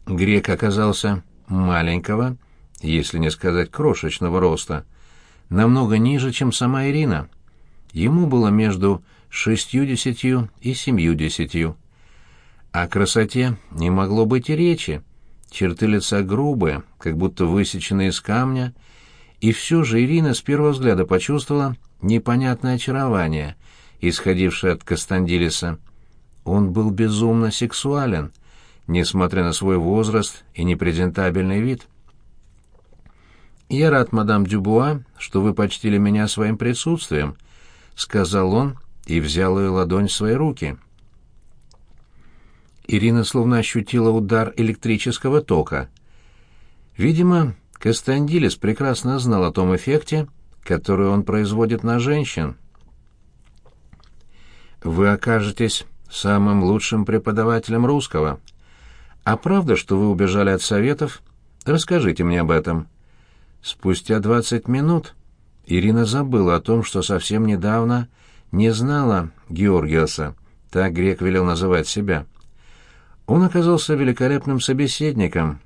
Грек оказался маленького, если не сказать крошечного роста, намного ниже, чем сама Ирина. Ему было между 60 и 70. О красоте не могло быть и речи. Черты лица грубые, как будто высеченные из камня, и все же Ирина с первого взгляда почувствовала непонятное очарование, исходившее от Костандилиса. Он был безумно сексуален, несмотря на свой возраст и непрезентабельный вид. «Я рад, мадам Дюбуа, что вы почтили меня своим присутствием», — сказал он и взял ее ладонь в свои руки. Ирина словно ощутила удар электрического тока. Видимо, Костандилис прекрасно знал о том эффекте, который он производит на женщин. «Вы окажетесь самым лучшим преподавателем русского. А правда, что вы убежали от советов? Расскажите мне об этом». Спустя 20 минут Ирина забыла о том, что совсем недавно не знала Георгиоса, так грек велел называть себя. Он оказался великолепным собеседником.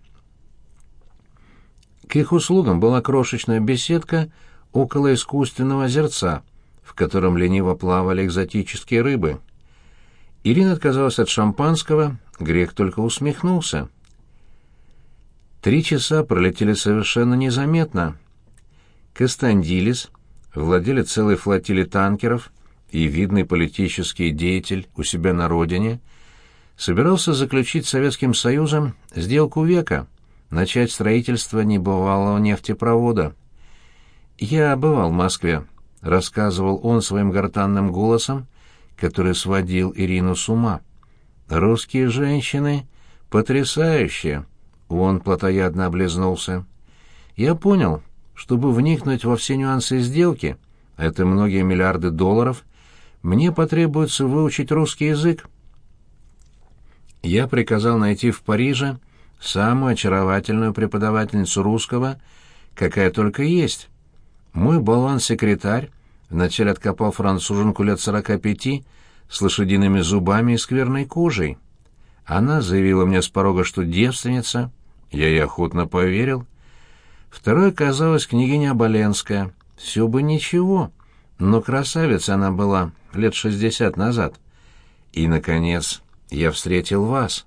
К их услугам была крошечная беседка около искусственного озерца, в котором лениво плавали экзотические рыбы. Ирина отказалась от шампанского, грек только усмехнулся. 3 часа пролетели совершенно незаметно. Костандилис, владелец целой флотилии танкеров и видный политический деятель у себя на родине, собирался заключить с Советским Союзом сделку века, начать строительство небывалого нефтепровода. «Я бывал в Москве», — рассказывал он своим гортанным голосом, который сводил Ирину с ума. «Русские женщины потрясающие», — он плотоядно облизнулся. «Я понял, чтобы вникнуть во все нюансы сделки, это многие миллиарды долларов, мне потребуется выучить русский язык. Я приказал найти в Париже самую очаровательную преподавательницу русского, какая только есть. Мой болван-секретарь вначале откопал француженку лет 45 с лошадиными зубами и скверной кожей. Она заявила мне с порога, что девственница. Я ей охотно поверил. Второй оказалась княгиня Оболенская. Все бы ничего, но красавица она была лет 60 назад. И, наконец, я встретил вас».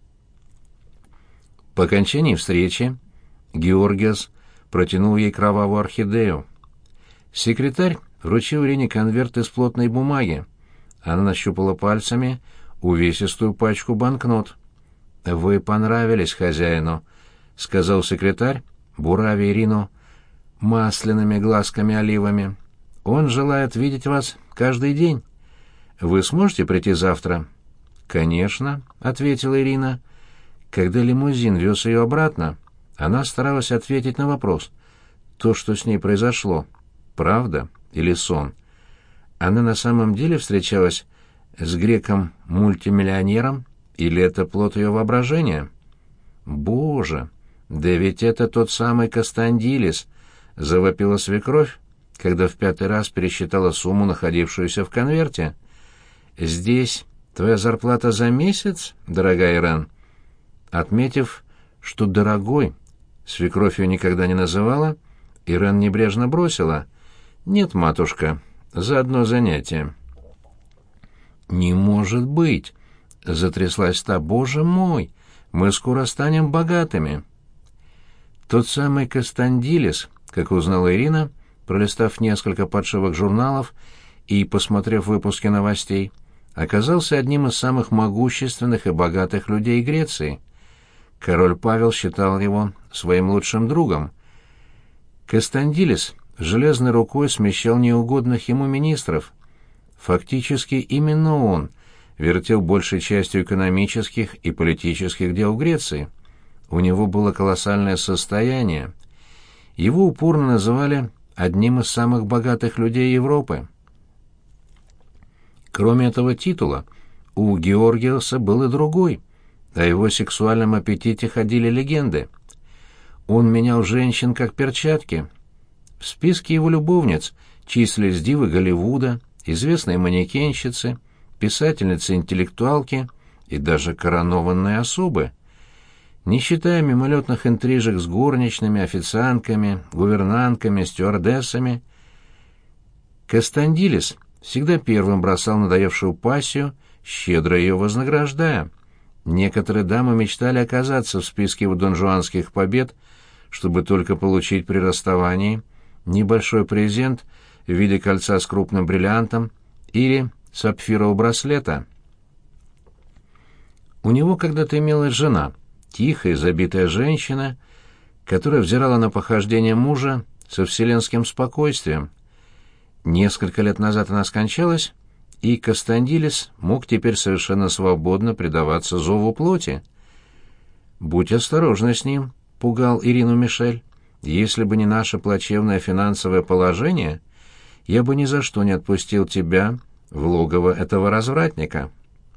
По окончании встречи Георгиос протянул ей кровавую орхидею. Секретарь вручил Ирине конверт из плотной бумаги. Она нащупала пальцами увесистую пачку банкнот. «Вы понравились хозяину», — сказал секретарь, буравя Ирину масляными глазками-оливами. «Он желает видеть вас каждый день. Вы сможете прийти завтра?» «Конечно», — ответила Ирина. Когда лимузин вез ее обратно, она старалась ответить на вопрос. То, что с ней произошло, правда или сон? Она на самом деле встречалась с греком-мультимиллионером, или это плод ее воображения? «Боже, да ведь это тот самый Костандилис!» — завопила свекровь, когда в 5-й раз пересчитала сумму, находившуюся в конверте. «Здесь твоя зарплата за месяц, дорогая Ирен?» Отметив, что «дорогой» свекровь ее никогда не называла, Ирен небрежно бросила: «Нет, матушка, за одно занятие». «Не может быть!» — затряслась та. «Боже мой! Мы скоро станем богатыми!» Тот самый Костандилис, как узнала Ирина, пролистав несколько подшивок журналов и посмотрев выпуски новостей, оказался одним из самых могущественных и богатых людей Греции. Король Павел считал его своим лучшим другом. Костандилис железной рукой смещал неугодных ему министров. Фактически именно он вертел большей частью экономических и политических дел в Греции. У него было колоссальное состояние. Его упорно называли одним из самых богатых людей Европы. Кроме этого титула, у Георгиоса был и другой. О его сексуальном аппетите ходили легенды. Он менял женщин как перчатки. В списке его любовниц числились дивы Голливуда, известные манекенщицы, писательницы-интеллектуалки и даже коронованные особы. Не считая мимолетных интрижек с горничными, официантками, гувернантками, стюардессами, Костандилис всегда первым бросал надоевшую пассию, щедро ее вознаграждая. Некоторые дамы мечтали оказаться в списке его донжуанских побед, чтобы только получить при расставании небольшой презент в виде кольца с крупным бриллиантом или сапфирового браслета. У него когда-то имелась жена, тихая, забитая женщина, которая взирала на похождения мужа со вселенским спокойствием. Несколько лет назад она скончалась, и Костандилис мог теперь совершенно свободно предаваться зову плоти. «Будь осторожна с ним», — пугал Ирину Мишель. «Если бы не наше плачевное финансовое положение, я бы ни за что не отпустил тебя в логово этого развратника».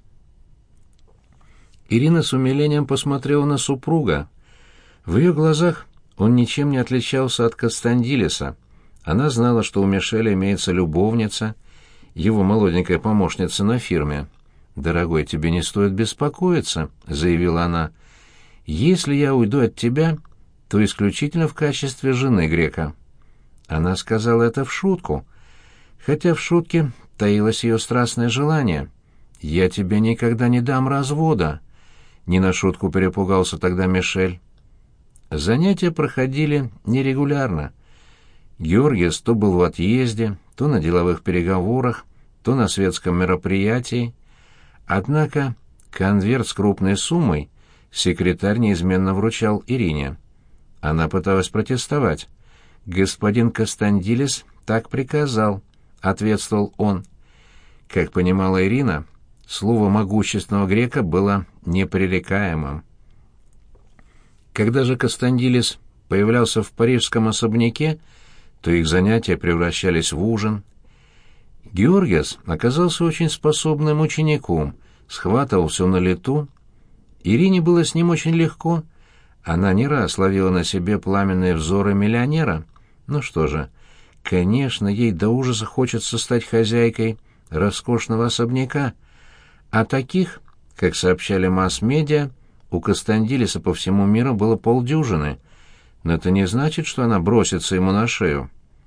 Ирина с умилением посмотрела на супруга. В ее глазах он ничем не отличался от Костандилиса. Она знала, что у Мишеля имеется любовница, его молоденькая помощница на фирме. «Дорогой, тебе не стоит беспокоиться», — заявила она. «Если я уйду от тебя, то исключительно в качестве жены грека». Она сказала это в шутку, хотя в шутке таилось ее страстное желание. «Я тебе никогда не дам развода», — не на шутку перепугался тогда Мишель. Занятия проходили нерегулярно. Георгиес то был в отъезде, то на деловых переговорах, то на светском мероприятии. Однако конверт с крупной суммой секретарь неизменно вручал Ирине. Она пыталась протестовать. «Господин Костандилис так приказал», — ответствовал он. Как понимала Ирина, слово могущественного грека было непререкаемым. Когда же Костандилис появлялся в парижском особняке, то их занятия превращались в ужин. Георгиес оказался очень способным учеником, схватывал все на лету. Ирине было с ним очень легко. Она не раз ловила на себе пламенные взоры миллионера. Ну что же, конечно, ей до ужаса хочется стать хозяйкой роскошного особняка, а таких, как сообщали масс-медиа, у Костандилиса по всему миру было полдюжины, но это не значит, что она бросится ему на шею.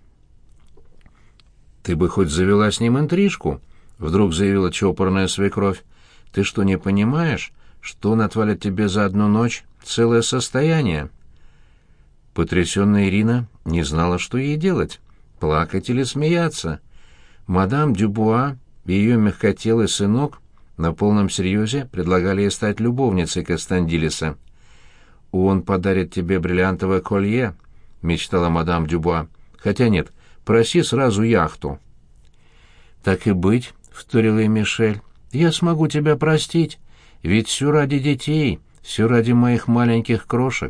«Ты бы хоть завела с ним интрижку», — вдруг заявила чопорная свекровь. «Ты что, не понимаешь, что он отвалит тебе за одну ночь целое состояние?» Потрясённая Ирина не знала, что ей делать — плакать или смеяться. Мадам Дюбуа и ее мягкотелый сынок на полном серьезе предлагали ей стать любовницей Костандилиса. «Он подарит тебе бриллиантовое колье», — мечтала мадам Дюбуа. «Хотя нет, проси сразу яхту». «Так и быть», — вторила ей Мишель, — «я смогу тебя простить, ведь все ради детей, все ради моих маленьких крошек».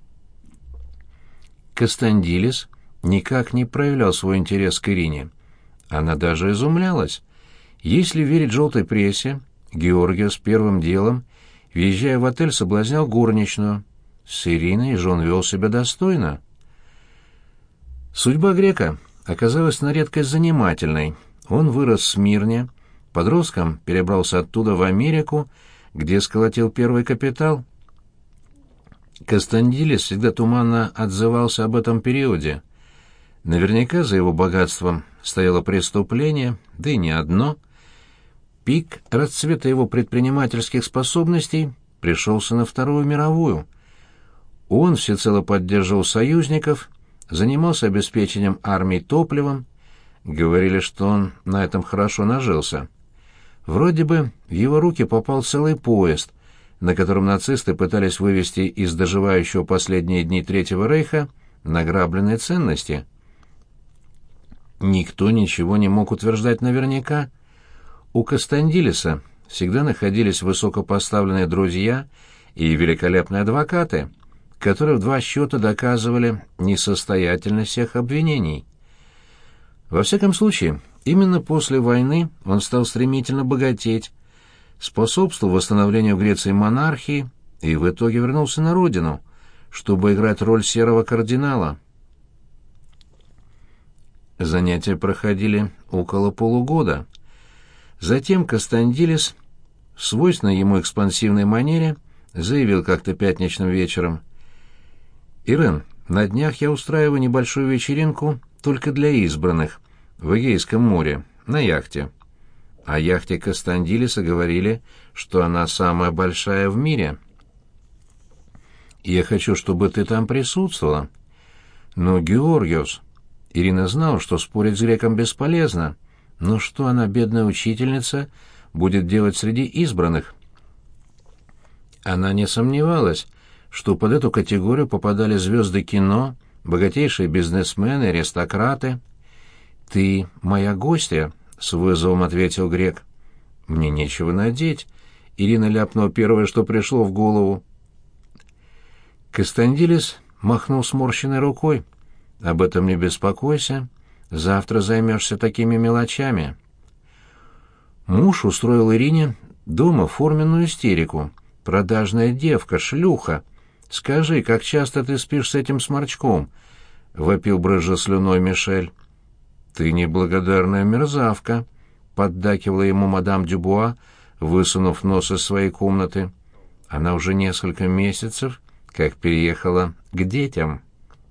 Костандилис никак не проявлял свой интерес к Ирине. Она даже изумлялась. Если верить желтой прессе, Георгиес первым делом, въезжая в отель, соблазнял горничную. С Ириной же он вел себя достойно. Судьба грека оказалась на редкость занимательной. Он вырос в Смирне, подростком перебрался оттуда в Америку, где сколотил первый капитал. Костандилис всегда туманно отзывался об этом периоде. Наверняка за его богатством стояло преступление, да и не одно. Пик расцвета его предпринимательских способностей пришелся на Вторую мировую. Он всецело поддерживал союзников, занимался обеспечением армии топливом. Говорили, что он на этом хорошо нажился. Вроде бы в его руки попал целый поезд, на котором нацисты пытались вывезти из доживающего последние дни Третьего Рейха награбленные ценности. Никто ничего не мог утверждать наверняка. У Костандилиса всегда находились высокопоставленные друзья и великолепные адвокаты, которые в два счета доказывали несостоятельность всех обвинений. Во всяком случае, именно после войны он стал стремительно богатеть, способствовал восстановлению Греции монархии и в итоге вернулся на родину, чтобы играть роль серого кардинала. Занятия проходили около полугода. Затем Костандилис в свойственной ему экспансивной манере заявил как-то пятничным вечером: «Ирен, на днях я устраиваю небольшую вечеринку только для избранных в Эгейском море, на яхте». О яхте Костандилиса говорили, что она самая большая в мире. «Я хочу, чтобы ты там присутствовала». «Но, Георгиос...» Ирина знала, что спорить с греком бесполезно, но что она, бедная учительница, будет делать среди избранных? Она не сомневалась, что под эту категорию попадали звезды кино, богатейшие бизнесмены, аристократы. «Ты моя гостья», — с вызовом ответил грек. «Мне нечего надеть», — Ирина ляпнула первое, что пришло в голову. Костандилис махнул сморщенной рукой. «Об этом не беспокойся. Завтра займешься такими мелочами». Муж устроил Ирине дома форменную истерику. «Продажная девка, шлюха! Скажи, как часто ты спишь с этим сморчком?» — вопил, брызжа слюной, Мишель. «Ты неблагодарная мерзавка», — поддакивала ему мадам Дюбуа, высунув нос из своей комнаты. Она уже несколько месяцев как переехала к детям.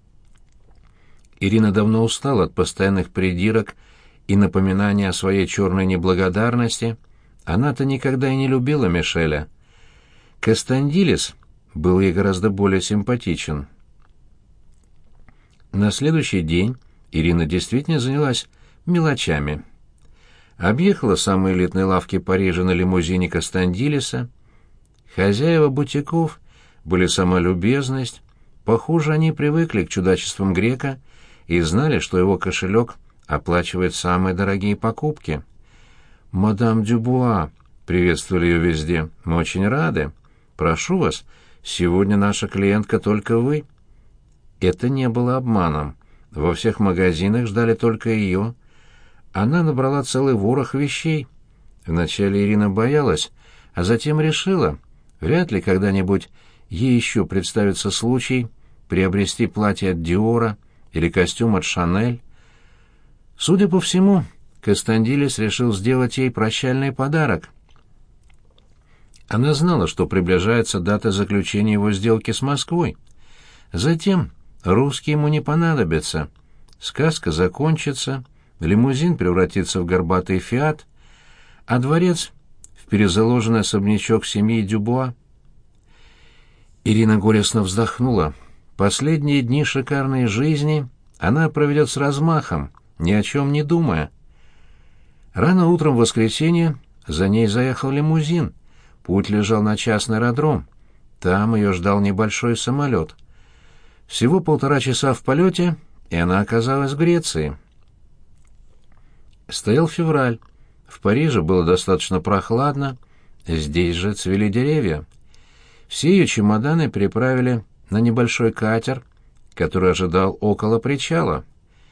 Ирина давно устала от постоянных придирок и напоминаний о своей черной неблагодарности. Она-то никогда и не любила Мишеля. Костандилис был ей гораздо более симпатичен. На следующий день Ирина действительно занялась мелочами. Объехала самые элитные лавки Парижа на лимузине Костандилиса. Хозяева бутиков были сама любезность. Похоже, они привыкли к чудачествам грека и знали, что его кошелек оплачивает самые дорогие покупки. «Мадам Дюбуа», — приветствовали ее везде, — «мы очень рады. Прошу вас, сегодня наша клиентка только вы». Это не было обманом. Во всех магазинах ждали только ее. Она набрала целый ворох вещей. Вначале Ирина боялась, а затем решила, вряд ли когда-нибудь ей еще представится случай приобрести платье от Диора или костюм от Шанель. Судя по всему, Костандилис решил сделать ей прощальный подарок. Она знала, что приближается дата заключения его сделки с Москвой. Затем русские ему не понадобятся. Сказка закончится, лимузин превратится в горбатый фиат, а дворец — в перезаложенный особнячок семьи Дюбуа. Ирина горестно вздохнула. Последние дни шикарной жизни она проведет с размахом, ни о чем не думая. Рано утром в воскресенье за ней заехал лимузин. Путь лежал на частный аэродром. Там ее ждал небольшой самолет. Всего 1,5 часа в полете, и она оказалась в Греции. Стоял февраль. В Париже было достаточно прохладно. Здесь же цвели деревья. Все ее чемоданы переправили на небольшой катер, который ожидал около причала.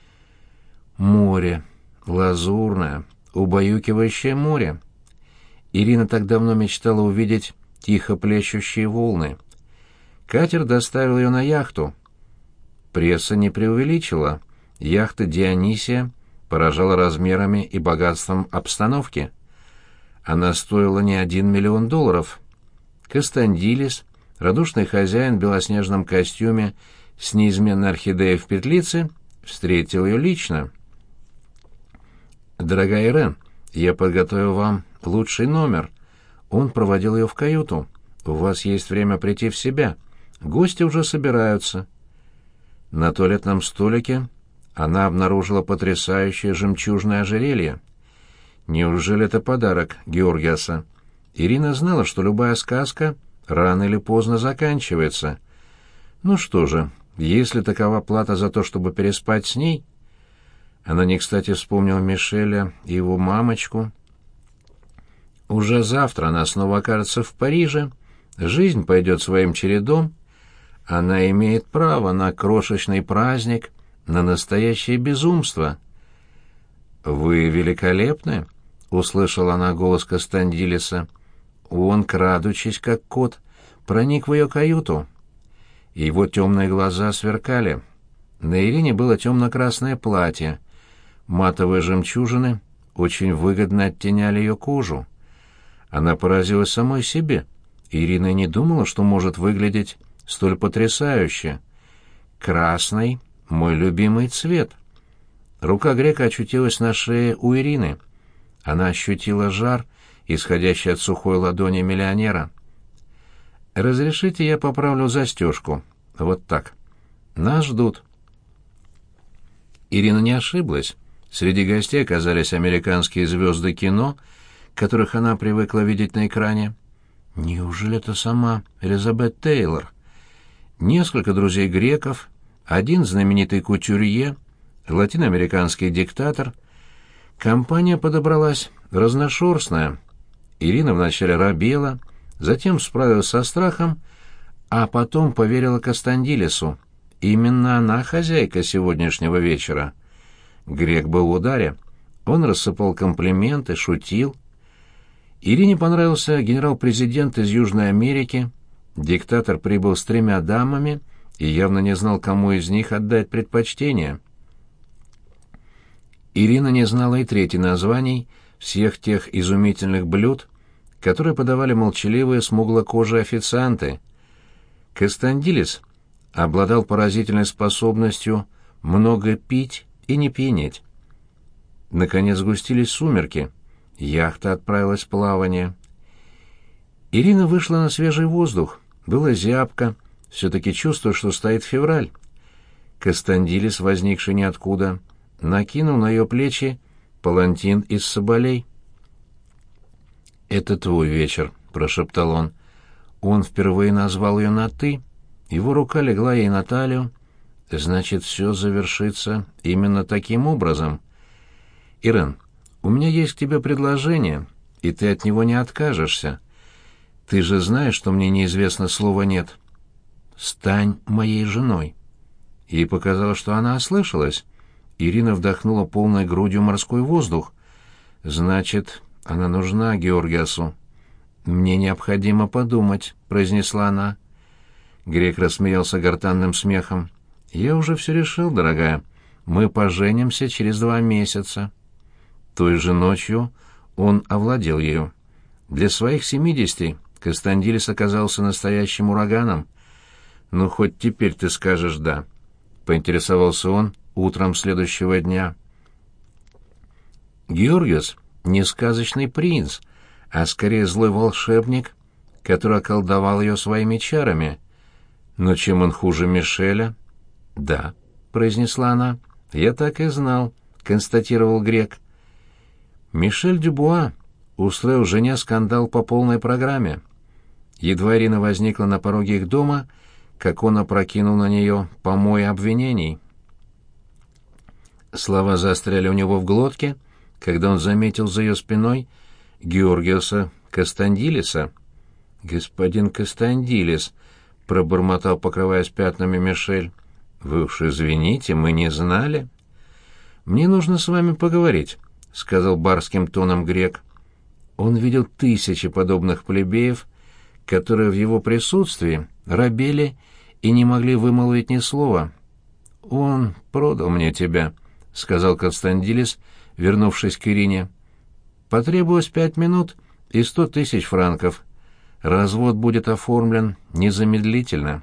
Море. Лазурное, убаюкивающее море. Ирина так давно мечтала увидеть тихо плещущие волны. Катер доставил ее на яхту. Пресса не преувеличила. Яхта «Дионисия» поражала размерами и богатством обстановки. Она стоила не $1 миллион. Костандилис, радушный хозяин в белоснежном костюме с неизменной орхидеей в петлице, встретил ее лично. «Дорогая Ирен, я подготовил вам лучший номер». Он проводил ее в каюту. «У вас есть время прийти в себя. Гости уже собираются». На туалетном столике она обнаружила потрясающее жемчужное ожерелье. Неужели это подарок Георгиаса? Ирина знала, что любая сказка рано или поздно заканчивается. Ну что же, если такова плата за то, чтобы переспать с ней... Она не кстати вспомнила Мишеля и его мамочку. Уже завтра она снова окажется в Париже. Жизнь пойдет своим чередом. Она имеет право на крошечный праздник, на настоящее безумство. «Вы великолепны», — услышала она голос Костандилиса. Он, крадучись как кот, проник в ее каюту. Его темные глаза сверкали. На Ирине было темно-красное платье. Матовые жемчужины очень выгодно оттеняли ее кожу. Она поразилась самой себе. Ирина не думала, что может выглядеть столь потрясающе. Красный — мой любимый цвет. Рука грека очутилась на шее у Ирины. Она ощутила жар, исходящий от сухой ладони миллионера. «Разрешите, я поправлю застежку. Вот так. Нас ждут». Ирина не ошиблась. Среди гостей оказались американские звезды кино, которых она привыкла видеть на экране. Неужели это сама Элизабет Тейлор? Несколько друзей греков, один знаменитый кутюрье, латиноамериканский диктатор. Компания подобралась разношерстная. Ирина вначале робела, затем справилась со страхом, а потом поверила Костандилису. Именно она хозяйка сегодняшнего вечера. Грек был в ударе. Он рассыпал комплименты, шутил. Ирине понравился генерал-президент из Южной Америки. Диктатор прибыл с 3 дамами и явно не знал, кому из них отдать предпочтение. Ирина не знала и трети названий всех тех изумительных блюд, которые подавали молчаливые смуглокожие официанты. Костандилис обладал поразительной способностью много пить и не пьянеть. Наконец сгустились сумерки. Яхта отправилась в плавание. Ирина вышла на свежий воздух. Было зябко, все-таки чувствуя, что стоит февраль. Костандилис, возникший ниоткуда, накинул на ее плечи палантин из соболей. «Это твой вечер», — прошептал он. Он впервые назвал ее на «ты». Его рука легла ей на талию. «Значит, все завершится именно таким образом. Ирен, у меня есть к тебе предложение, и ты от него не откажешься. Ты же знаешь, что мне неизвестно слова «нет». Стань моей женой». Ей показалось, что она ослышалась. Ирина вдохнула полной грудью морской воздух. «Значит, она нужна Георгиасу». «Мне необходимо подумать», — произнесла она. Грек рассмеялся гортанным смехом. «Я уже все решил, дорогая. Мы поженимся через 2 месяца». Той же ночью он овладел ею. Для своих 70 Костандилис оказался настоящим ураганом. «Ну, хоть теперь ты скажешь «да», — поинтересовался он утром следующего дня. Георгиос не сказочный принц, а скорее злой волшебник, который околдовал ее своими чарами. Но чем он хуже Мишеля? «Да», — произнесла она. «Я так и знал», — констатировал Грек. Мишель Дюбуа устроил жене скандал по полной программе. Едва Ирина возникла на пороге их дома, как он опрокинул на нее помой обвинений. Слова застряли у него в глотке, когда он заметил за ее спиной Георгиоса Костандилиса. «Господин Костандилис», — пробормотал, покрываясь пятнами Мишель, — «вы уж извините, мы не знали». «Мне нужно с вами поговорить», — сказал барским тоном Грек. Он видел тысячи подобных плебеев, которые в его присутствии робели и не могли вымолвить ни слова. «Он продал мне тебя», — сказал Костандилис, вернувшись к Ирине. «Потребовалось 5 минут и 100 000 франков. Развод будет оформлен незамедлительно».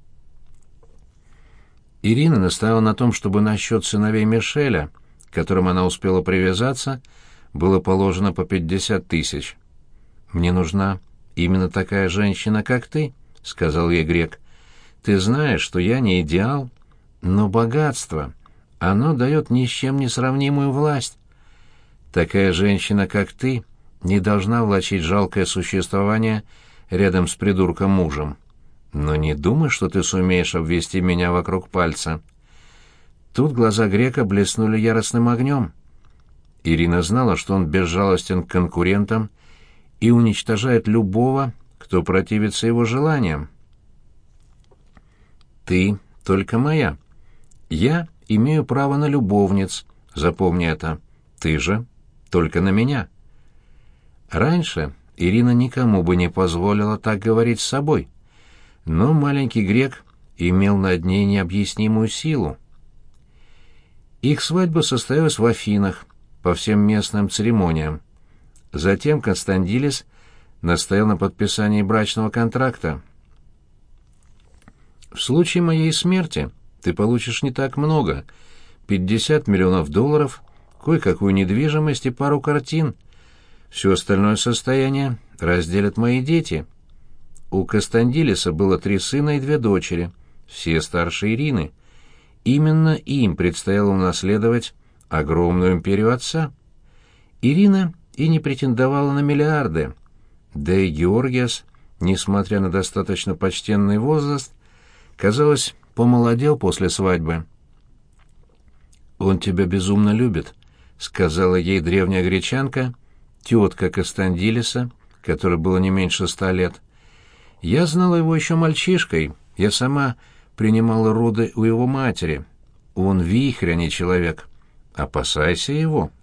Ирина настояла на том, чтобы на счет сыновей Мишеля, к которым она успела привязаться, было положено по 50 000. «Мне нужна именно такая женщина, как ты», — сказал ей Грек. «Ты знаешь, что я не идеал, но богатство, оно дает ни с чем не сравнимую власть. Такая женщина, как ты, не должна влачить жалкое существование рядом с придурком-мужем. Но не думай, что ты сумеешь обвести меня вокруг пальца». Тут глаза Грека блеснули яростным огнем. Ирина знала, что он безжалостен к конкурентам и уничтожает любого, кто противится его желаниям. «Ты только моя. Я имею право на любовниц, запомни это. Ты же только на меня». Раньше Ирина никому бы не позволила так говорить с собой, но маленький Грек имел над ней необъяснимую силу. Их свадьба состоялась в Афинах, по всем местным церемониям. Затем Костандилис настоял на подписании брачного контракта. «В случае моей смерти ты получишь не так много — 50 миллионов долларов, кое-какую недвижимость и пару картин. Все остальное состояние разделят мои дети». У Костандилиса было 3 сына и 2 дочери, все старше Ирины. Именно им предстояло унаследовать огромную империю отца. Ирина и не претендовала на миллиарды, да и Георгиас, несмотря на достаточно почтенный возраст, казалось, помолодел после свадьбы. «Он тебя безумно любит», — сказала ей древняя гречанка, тетка Костандилиса, которой было не меньше 100 лет. «Я знала его еще мальчишкой, я сама принимала роды у его матери. Он вихрь, а не человек. Опасайся его».